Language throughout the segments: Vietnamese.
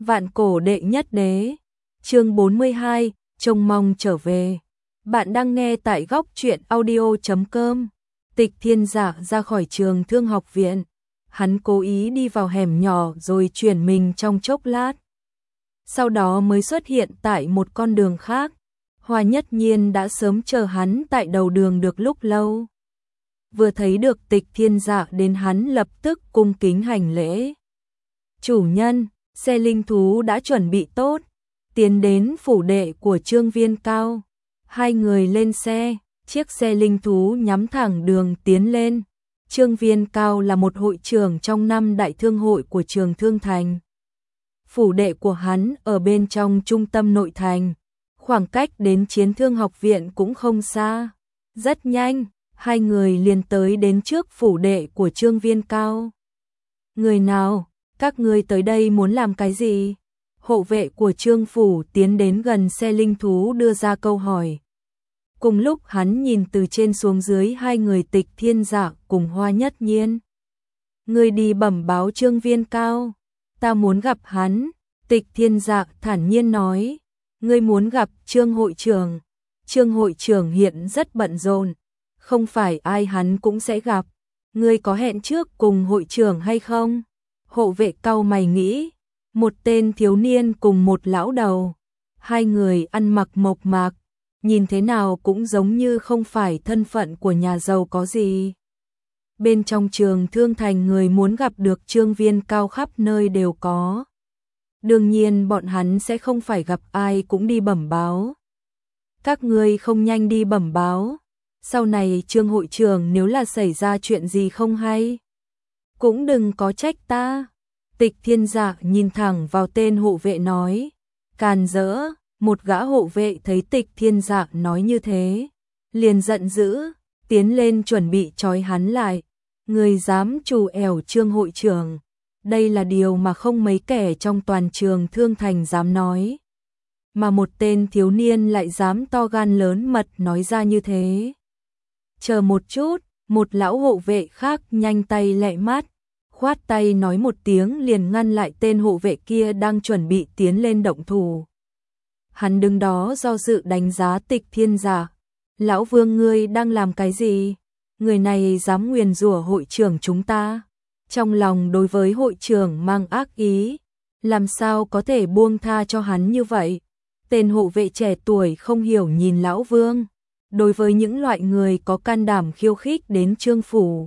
Vạn cổ đệ nhất đế. Chương 42, trông mong trở về. Bạn đang nghe tại góc truyện audio.com. Tịch Thiên Dạ ra khỏi trường Thương học viện. Hắn cố ý đi vào hẻm nhỏ rồi chuyển mình trong chốc lát. Sau đó mới xuất hiện tại một con đường khác. Hoa Nhất Nhiên đã sớm chờ hắn tại đầu đường được lúc lâu. Vừa thấy được Tịch Thiên Dạ đến, hắn lập tức cung kính hành lễ. Chủ nhân, xe linh thú đã chuẩn bị tốt, tiến đến phủ đệ của Trương Viên Cao. Hai người lên xe, chiếc xe linh thú nhắm thẳng đường tiến lên. Trương Viên Cao là một hội trưởng trong 5 đại thương hội của Trường Thương Thành. Phủ đệ của hắn ở bên trong trung tâm nội thành, khoảng cách đến Chiến Thương học viện cũng không xa. Rất nhanh, hai người liền tới đến trước phủ đệ của Trương Viên Cao. Người nào? Các ngươi tới đây muốn làm cái gì? Hộ vệ của Trương phủ tiến đến gần xe linh thú đưa ra câu hỏi. Cùng lúc hắn nhìn từ trên xuống dưới hai người Tịch Thiên Dạ cùng Hoa Nhất Nhiên. Ngươi đi bẩm báo Trương Viên Cao, ta muốn gặp hắn. Tịch Thiên Dạ thản nhiên nói. Ngươi muốn gặp Trương hội trưởng? Trương hội trưởng hiện rất bận rộn, không phải ai hắn cũng sẽ gặp. Ngươi có hẹn trước cùng hội trưởng hay không? Hộ vệ cau mày nghĩ. Một tên thiếu niên cùng một lão đầu, hai người ăn mặc mộc mạc, nhìn thế nào cũng giống như không phải thân phận của nhà giàu có gì. Bên trong Trường Thương Thành người muốn gặp được Trương Viên Cao khắp nơi đều có. Đương nhiên bọn hắn sẽ không phải gặp ai cũng đi bẩm báo. Các ngươi không nhanh đi bẩm báo, sau này Trương hội trưởng nếu là xảy ra chuyện gì không hay, cũng đừng có trách ta. Tịch Thiên Dạ nhìn thẳng vào tên hộ vệ nói. Càn rỡ. Một gã hộ vệ thấy Tịch Thiên Dạ nói như thế, liền giận dữ, tiến lên chuẩn bị trói hắn lại. Người dám trù ẻo Trương hội trưởng, đây là điều mà không mấy kẻ trong toàn Trường Thương Thành dám nói. Mà một tên thiếu niên lại dám to gan lớn mật nói ra như thế. Chờ một chút, một lão hộ vệ khác nhanh tay lẹ mắt, khoát tay nói một tiếng liền ngăn lại tên hộ vệ kia đang chuẩn bị tiến lên động thủ. Hắn đứng đó do dự đánh giá Tịch Thiên Dạ. Lão Vương, ngươi đang làm cái gì? Người này dám nguyền rủa hội trưởng chúng ta. Trong lòng đối với hội trưởng mang ác ý, làm sao có thể buông tha cho hắn như vậy? Tên hộ vệ trẻ tuổi không hiểu nhìn Lão Vương. Đối với những loại người có can đảm khiêu khích đến Trương phủ,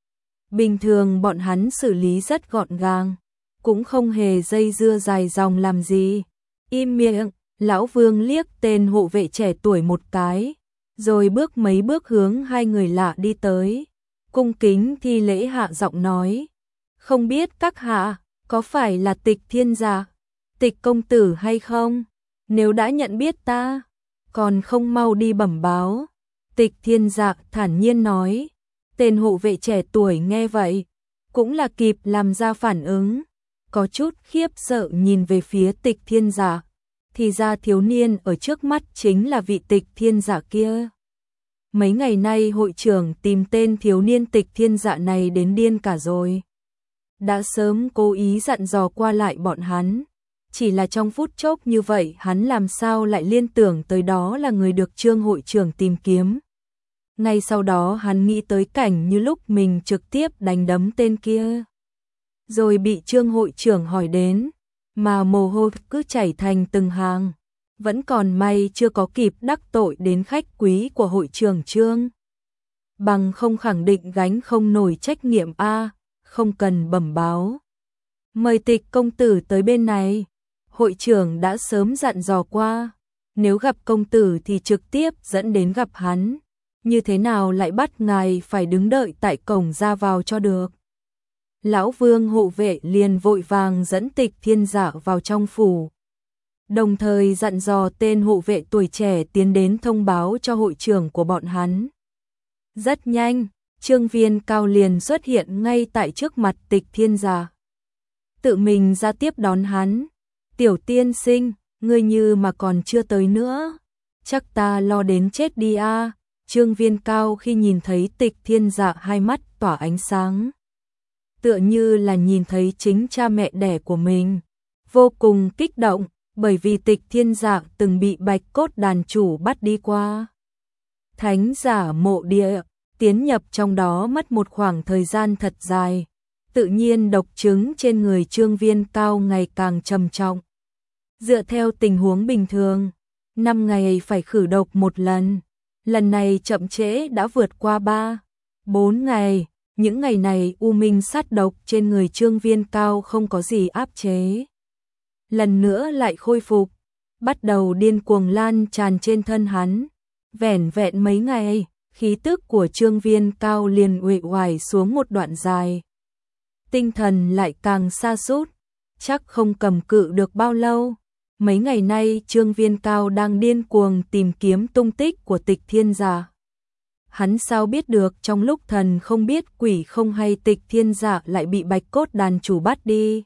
bình thường bọn hắn xử lý rất gọn gàng, cũng không hề dây dưa dài dòng làm gì. Im miệng. Lão Vương liếc tên hộ vệ trẻ tuổi một cái, rồi bước mấy bước hướng hai người lạ đi tới. Cung kính thi lễ hạ giọng nói. Không biết các hạ, có phải là Tịch Thiên Dạ, Tịch công tử hay không? Nếu đã nhận biết ta, còn không mau đi bẩm báo. Tịch Thiên Dạ thản nhiên nói. Tên hộ vệ trẻ tuổi nghe vậy, cũng là kịp làm ra phản ứng, có chút khiếp sợ nhìn về phía Tịch Thiên Dạ. Thì ra thiếu niên ở trước mắt chính là vị Tịch Thiên Dạ kia. Mấy ngày nay hội trưởng tìm tên thiếu niên Tịch Thiên Dạ này đến điên cả rồi. Đã sớm cố ý dặn dò qua lại bọn hắn, chỉ là trong phút chốc như vậy hắn làm sao lại liên tưởng tới đó là người được Trương hội trưởng tìm kiếm. Ngay sau đó hắn nghĩ tới cảnh như lúc mình trực tiếp đánh đấm tên kia, rồi bị Trương hội trưởng hỏi đến, mà mồ hôi cứ chảy thành từng hàng. Vẫn còn may chưa có kịp đắc tội đến khách quý của hội trưởng Trương. Bằng không khẳng định gánh không nổi trách nhiệm a, không cần bẩm báo. Mời Tịch công tử tới bên này. Hội trưởng đã sớm dặn dò qua, nếu gặp công tử thì trực tiếp dẫn đến gặp hắn. Như thế nào lại bắt ngài phải đứng đợi tại cổng ra vào cho được? Lão Vương hộ vệ liền vội vàng dẫn Tịch Thiên Dạ vào trong phủ, đồng thời dặn dò tên hộ vệ tuổi trẻ tiến đến thông báo cho hội trưởng của bọn hắn. Rất nhanh, Trương Viên Cao liền xuất hiện ngay tại trước mặt Tịch Thiên Dạ, tự mình ra tiếp đón hắn. Tiểu tiên sinh, ngươi như mà còn chưa tới nữa, chắc ta lo đến chết đi a. Trương Viên Cao khi nhìn thấy Tịch Thiên Dạ hai mắt tỏa ánh sáng, tựa như là nhìn thấy chính cha mẹ đẻ của mình, vô cùng kích động, bởi vì Tịch Thiên Dạ từng bị Bạch Cốt đàn chủ bắt đi qua Thánh giả mộ địa, tiến nhập trong đó mất một khoảng thời gian thật dài. Tự nhiên độc chứng trên người Trương Viên Cao ngày càng trầm trọng. Dựa theo tình huống bình thường, 5 ngày phải khử độc một lần. Lần này chậm trễ đã vượt qua 3-4 ngày. Những ngày này u minh sát độc trên người Trương Viên Cao không có gì áp chế. Lần nữa lại khôi phục, bắt đầu điên cuồng lan tràn trên thân hắn. Vẻn vẹn mấy ngày, khí tức của Trương Viên Cao liền uể oải xuống một đoạn dài. Tinh thần lại càng sa sút, chắc không cầm cự được bao lâu. Mấy ngày nay Trương Viên Cao đang điên cuồng tìm kiếm tung tích của Tịch Thiên Dạ. Hắn sao biết được trong lúc thần không biết quỷ không hay Tịch Thiên Dạ lại bị Bạch Cốt đàn chủ bắt đi.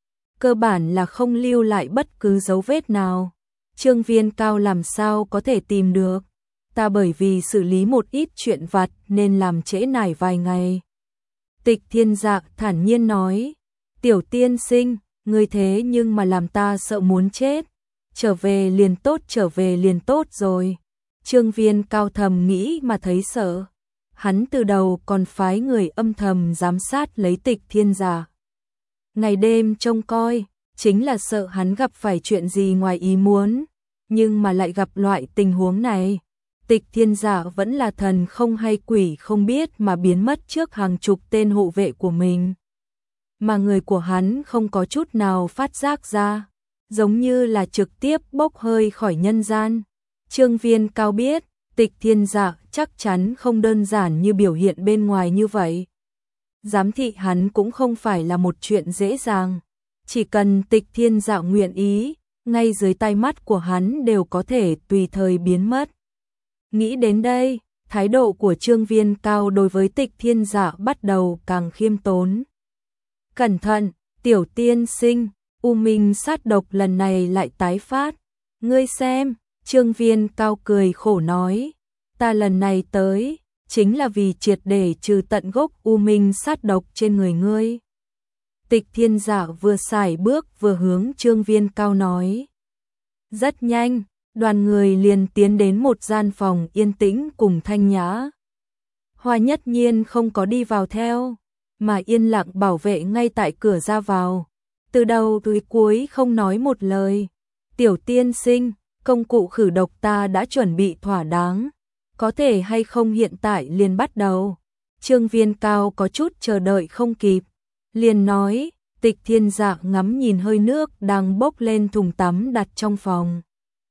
Cơ bản là không lưu lại bất cứ dấu vết nào. Trương Viên Cao làm sao có thể tìm được. Ta bởi vì xử lý một ít chuyện vặt nên làm trễ nải vài ngày. Tịch Thiên Dạ thản nhiên nói, tiểu tiên sinh, ngươi thế nhưng mà làm ta sợ muốn chết. Trở về liền tốt rồi. Trương Viên Cao thầm nghĩ mà thấy sợ. Hắn từ đầu còn phái người âm thầm giám sát lấy Tịch Thiên Dạ. Ngày đêm trông coi, chính là sợ hắn gặp phải chuyện gì ngoài ý muốn. Nhưng mà lại gặp loại tình huống này. Tịch Thiên Dạ vẫn là thần không hay quỷ không biết mà biến mất trước hàng chục tên hộ vệ của mình. Mà người của hắn không có chút nào phát giác ra, giống như là trực tiếp bốc hơi khỏi nhân gian. Trương Viên Cao biết, Tịch Thiên Dạ chắc chắn không đơn giản như biểu hiện bên ngoài như vậy. Giám thị hắn cũng không phải là một chuyện dễ dàng. Chỉ cần Tịch Thiên Dạ nguyện ý, ngay dưới tai mắt của hắn đều có thể tùy thời biến mất. Nghĩ đến đây, thái độ của Trương Viên Cao đối với Tịch Thiên Dạ bắt đầu càng khiêm tốn. Cẩn thận, tiểu tiên sinh, u minh sát độc lần này lại tái phát. Ngươi xem, Trương Viên Cao cười khổ nói, ta lần này tới, chính là vì triệt để trừ tận gốc u minh sát độc trên người ngươi. Tịch Thiên Dạ vừa sải bước vừa hướng Trương Viên Cao nói. Rất nhanh, đoàn người liền tiến đến một gian phòng yên tĩnh cùng thanh nhã. Hoa Nhất Nhiên không có đi vào theo, mà yên lặng bảo vệ ngay tại cửa ra vào. Từ đầu tới cuối không nói một lời. Tiểu tiên sinh, công cụ khử độc ta đã chuẩn bị thỏa đáng. Có thể hay không hiện tại liền bắt đầu. Trương Viên Cao có chút chờ đợi không kịp. Liền nói, Tịch Thiên Dạ ngắm nhìn hơi nước đang bốc lên thùng tắm đặt trong phòng.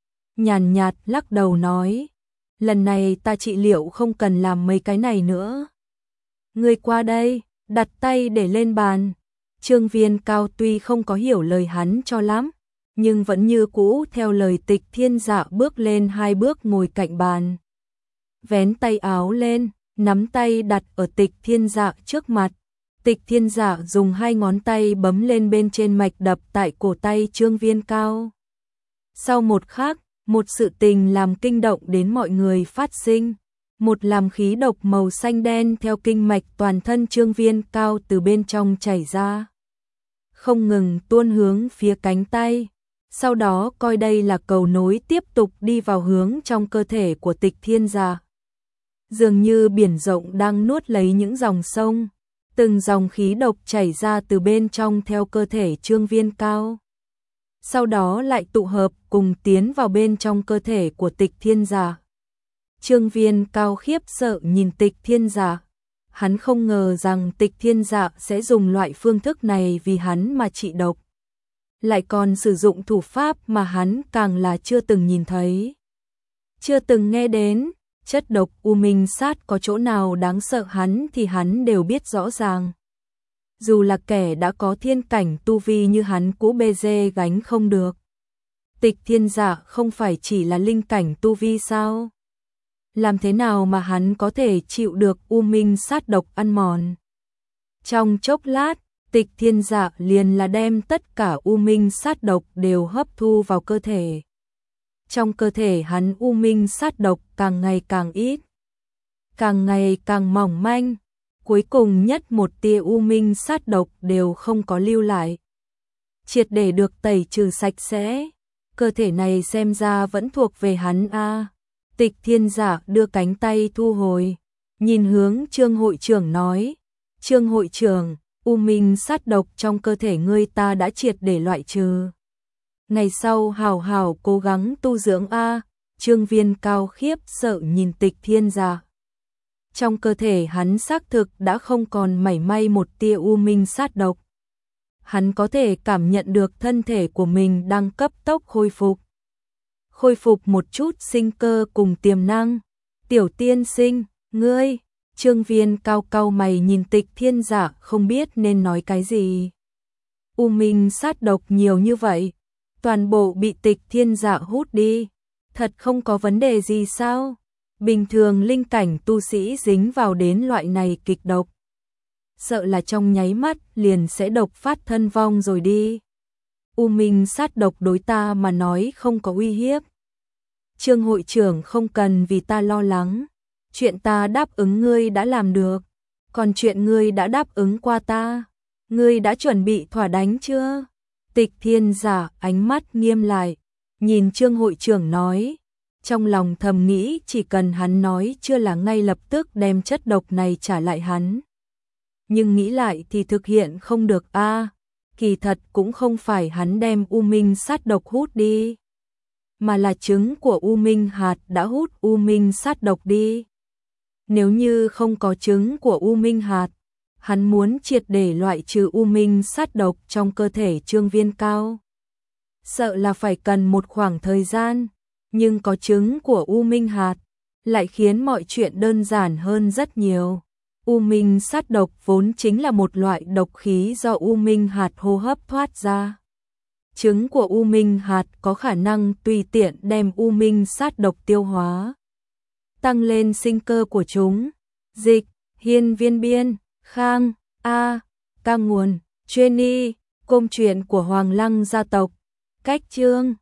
Nhàn nhạt lắc đầu nói, lần này ta trị liệu không cần làm mấy cái này nữa. Ngươi qua đây, đặt tay để lên bàn. Trương Viên Cao tuy không có hiểu lời hắn cho lắm, nhưng vẫn như cũ theo lời Tịch Thiên Dạ bước lên 2 bước ngồi cạnh bàn. Vén tay áo lên, nắm tay đặt ở Tịch Thiên Dạ trước mặt. Tịch Thiên Dạ dùng 2 ngón tay bấm lên bên trên mạch đập tại cổ tay Trương Viên Cao. Sau một khắc, một sự tình làm kinh động đến mọi người phát sinh. Một làm khí độc màu xanh đen theo kinh mạch toàn thân Trương Viên Cao từ bên trong chảy ra. Không ngừng tuôn hướng phía cánh tay. Sau đó coi đây là cầu nối tiếp tục đi vào hướng trong cơ thể của Tịch Thiên Dạ. Dường như biển rộng đang nuốt lấy những dòng sông. Từng dòng khí độc chảy ra từ bên trong theo cơ thể Trương Viên Cao. Sau đó lại tụ hợp cùng tiến vào bên trong cơ thể của Tịch Thiên Dạ. Trương Viên Cao khiếp sợ nhìn Tịch Thiên Dạ. Hắn không ngờ rằng Tịch Thiên Dạ sẽ dùng loại phương thức này vì hắn mà trị độc. Lại còn sử dụng thủ pháp mà hắn càng là chưa từng nhìn thấy. Chưa từng nghe đến, chất độc u minh sát có chỗ nào đáng sợ hắn thì hắn đều biết rõ ràng. Dù là kẻ đã có thiên cảnh tu vi như hắn cũ bê dê gánh không được. Tịch Thiên Dạ không phải chỉ là linh cảnh tu vi sao? Làm thế nào mà hắn có thể chịu được u minh sát độc ăn mòn? Trong chốc lát, Tịch Thiên Dạ liền là đem tất cả u minh sát độc đều hấp thu vào cơ thể. Trong cơ thể hắn u minh sát độc càng ngày càng ít, càng ngày càng mỏng manh, cuối cùng nhất một tia u minh sát độc đều không có lưu lại. triệt để được tẩy trừ sạch sẽ. Cơ thể này xem ra vẫn thuộc về hắn a. Tịch Thiên Dạ đưa cánh tay thu hồi, nhìn hướng Trương hội trưởng nói, Trương hội trưởng, u minh sát độc trong cơ thể ngươi ta đã triệt để loại trừ. Ngày sau hào hào cố gắng tu dưỡng a. Trương Viên Cao khiếp sợ nhìn Tịch Thiên Dạ. Trong cơ thể hắn xác thực đã không còn mảy may một tia u minh sát độc. Hắn có thể cảm nhận được thân thể của mình đang cấp tốc khôi phục một chút sinh cơ cùng tiềm năng. Tiểu tiên sinh, ngươi, Trương Viên Cao cau mày nhìn Tịch Thiên Dạ không biết nên nói cái gì. U minh sát độc nhiều như vậy, toàn bộ bị Tịch Thiên Dạ hút đi, thật không có vấn đề gì sao? Bình thường linh cảnh tu sĩ dính vào đến loại này kịch độc, sợ là trong nháy mắt liền sẽ độc phát thân vong rồi đi. U minh sát độc đối ta mà nói không có uy hiếp. Trương hội trưởng không cần vì ta lo lắng, chuyện ta đáp ứng ngươi đã làm được, còn chuyện ngươi đã đáp ứng qua ta, ngươi đã chuẩn bị thỏa đáng chưa? Tịch Thiên Dạ ánh mắt nghiêm lại, nhìn Trương hội trưởng nói, trong lòng thầm nghĩ chỉ cần hắn nói chưa là ngay lập tức đem chất độc này trả lại hắn. Nhưng nghĩ lại thì thực hiện không được a. Kỳ thật cũng không phải hắn đem u minh sát độc hút đi, mà là trứng của u minh hạt đã hút u minh sát độc đi. Nếu như không có trứng của u minh hạt, hắn muốn triệt để loại trừ u minh sát độc trong cơ thể Trương Viên Cao, sợ là phải cần một khoảng thời gian, nhưng có trứng của u minh hạt lại khiến mọi chuyện đơn giản hơn rất nhiều. U minh sát độc vốn chính là một loại độc khí do u minh hạt hô hấp thoát ra. Trứng của u minh hạt có khả năng tùy tiện đem u minh sát độc tiêu hóa, tăng lên sinh cơ của chúng. Dịch, Hiên Viên Biên, Khang, ca nguồn, Jenny, Công chuyện của Hoàng Lăng gia tộc. Cách chương